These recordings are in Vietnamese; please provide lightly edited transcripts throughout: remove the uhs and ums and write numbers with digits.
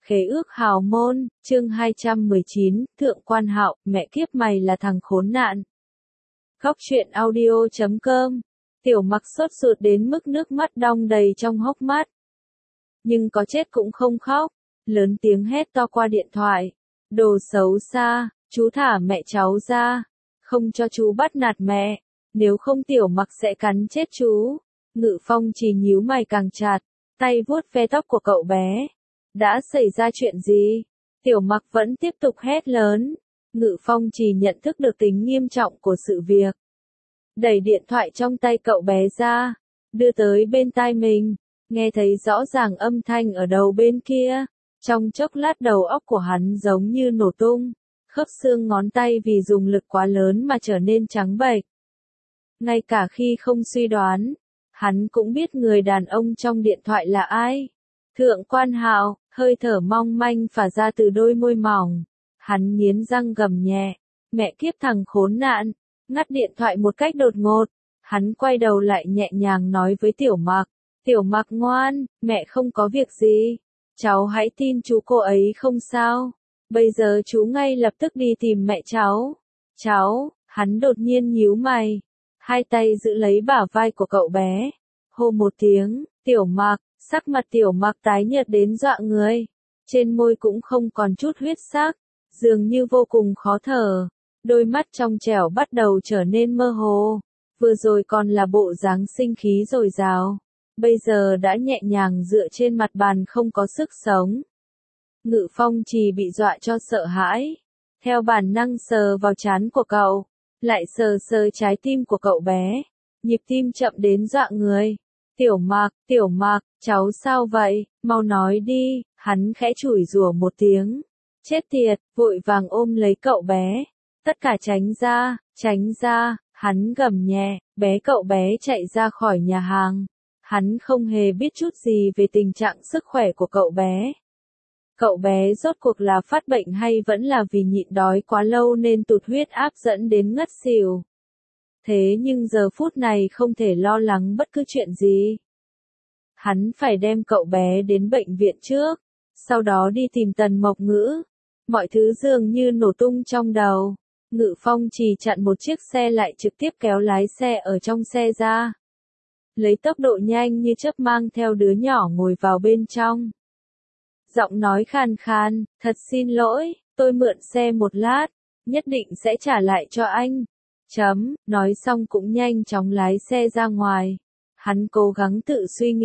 Khế ước hào môn, chương 219, Thượng Quan Hạo, mẹ kiếp mày là thằng khốn nạn. Góc truyện audio.com. Tiểu Mặc sốt ruột đến mức nước mắt đong đầy trong hốc mắt. Nhưng có chết cũng không khóc, lớn tiếng hét to qua điện thoại. Đồ xấu xa, chú thả mẹ cháu ra, không cho chú bắt nạt mẹ, nếu không Tiểu Mặc sẽ cắn chết chú. Ngự Phong chỉ nhíu mày càng chặt, tay vuốt ve tóc của cậu bé. Đã xảy ra chuyện gì? Tiểu Mặc vẫn tiếp tục hét lớn. Ngự Phong chỉ nhận thức được tính nghiêm trọng của sự việc. Đẩy điện thoại trong tay cậu bé ra, đưa tới bên tai mình, nghe thấy rõ ràng âm thanh ở đầu bên kia. Trong chốc lát đầu óc của hắn giống như nổ tung, khớp xương ngón tay vì dùng lực quá lớn mà trở nên trắng bệch. Ngay cả khi không suy đoán, hắn cũng biết người đàn ông trong điện thoại là ai. Thượng Quan Hạo, hơi thở mong manh phả ra từ đôi môi mỏng. Hắn nghiến răng gầm nhẹ, mẹ kiếp thằng khốn nạn, ngắt điện thoại một cách đột ngột. Hắn quay đầu lại nhẹ nhàng nói với Tiểu Mặc, Tiểu Mặc ngoan, mẹ không có việc gì. Cháu hãy tin chú, cô ấy không sao. Bây giờ chú ngay lập tức đi tìm mẹ cháu. Cháu, hắn đột nhiên nhíu mày, hai tay giữ lấy bả vai của cậu bé. Hô một tiếng, Tiểu Mặc. Sắc mặt Tiểu Mặc tái nhợt đến dọa người, trên môi cũng không còn chút huyết sắc, dường như vô cùng khó thở, đôi mắt trong trẻo bắt đầu trở nên mơ hồ, vừa rồi còn là bộ dáng sinh khí dồi dào, bây giờ đã nhẹ nhàng dựa trên mặt bàn không có sức sống. Ngự Phong chỉ bị dọa cho sợ hãi, theo bản năng sờ vào trán của cậu, lại sờ sờ trái tim của cậu bé, nhịp tim chậm đến dọa người. Tiểu Mặc, cháu sao vậy, mau nói đi, hắn khẽ chửi rủa một tiếng. Chết tiệt, vội vàng ôm lấy cậu bé. Tất cả tránh ra, hắn gầm nhẹ, cậu bé chạy ra khỏi nhà hàng. Hắn không hề biết chút gì về tình trạng sức khỏe của cậu bé. Cậu bé rốt cuộc là phát bệnh hay vẫn là vì nhịn đói quá lâu nên tụt huyết áp dẫn đến ngất xỉu. Thế nhưng giờ phút này không thể lo lắng bất cứ chuyện gì. Hắn phải đem cậu bé đến bệnh viện trước, sau đó đi tìm Tần Mộc Ngữ. Mọi thứ dường như nổ tung trong đầu. Ngự Phong chỉ chặn một chiếc xe lại trực tiếp kéo lái xe ở trong xe ra. Lấy tốc độ nhanh như chớp mang theo đứa nhỏ ngồi vào bên trong. Giọng nói khàn khàn, thật xin lỗi, tôi mượn xe một lát, nhất định sẽ trả lại cho anh. Nói xong cũng nhanh chóng lái xe ra ngoài. Hắn cố gắng tự suy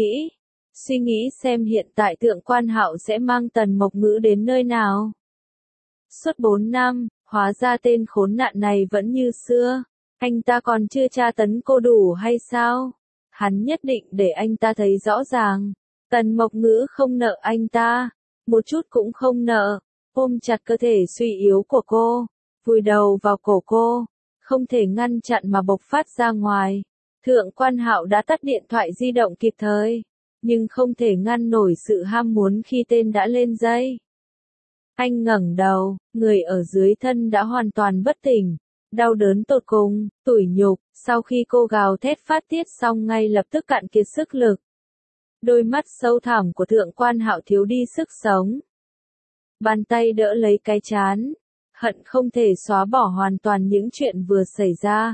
nghĩ xem hiện tại Thượng Quan Hạo sẽ mang Tần Mộc Ngữ đến nơi nào. Suốt 4 năm, hóa ra tên khốn nạn này vẫn như xưa. Anh ta còn chưa tra tấn cô đủ hay sao? Hắn nhất định để anh ta thấy rõ ràng. Tần Mộc Ngữ không nợ anh ta, một chút cũng không nợ. Ôm chặt cơ thể suy yếu của cô, vùi đầu vào cổ cô, không thể ngăn chặn mà bộc phát ra ngoài. Thượng Quan Hạo đã tắt điện thoại di động kịp thời, nhưng không thể ngăn nổi sự ham muốn khi tên đã lên dây. Anh ngẩng đầu, người ở dưới thân đã hoàn toàn bất tỉnh, đau đớn tột cùng, tủi nhục, sau khi cô gào thét phát tiết xong ngay lập tức cạn kiệt sức lực. Đôi mắt sâu thẳm của Thượng Quan Hạo thiếu đi sức sống. Bàn tay đỡ lấy cái trán, hận không thể xóa bỏ hoàn toàn những chuyện vừa xảy ra.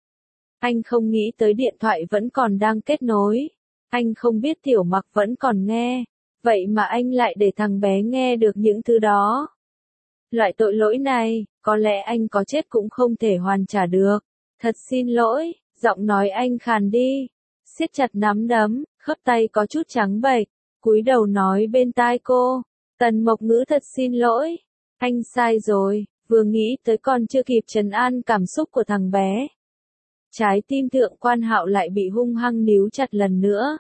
Anh không nghĩ tới điện thoại vẫn còn đang kết nối. Anh không biết Tiểu Mặc vẫn còn nghe. Vậy mà anh lại để thằng bé nghe được những thứ đó. Loại tội lỗi này, có lẽ anh có chết cũng không thể hoàn trả được. Thật xin lỗi, giọng nói anh khàn đi. Siết chặt nắm đấm, khớp tay có chút trắng bệch, cúi đầu nói bên tai cô. Tần Mộc Ngữ thật xin lỗi. Anh sai rồi, vừa nghĩ tới còn chưa kịp trấn an cảm xúc của thằng bé. Trái tim Thượng Quan Hạo lại bị hung hăng níu chặt lần nữa.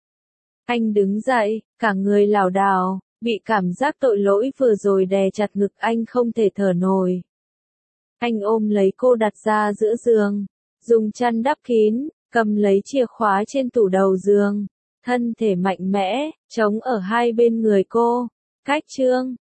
Anh đứng dậy, cả người lảo đảo, bị cảm giác tội lỗi vừa rồi đè chặt ngực anh không thể thở nổi. Anh ôm lấy cô đặt ra giữa giường, dùng chăn đắp kín, cầm lấy chìa khóa trên tủ đầu giường, thân thể mạnh mẽ, chống ở hai bên người cô. Cách chương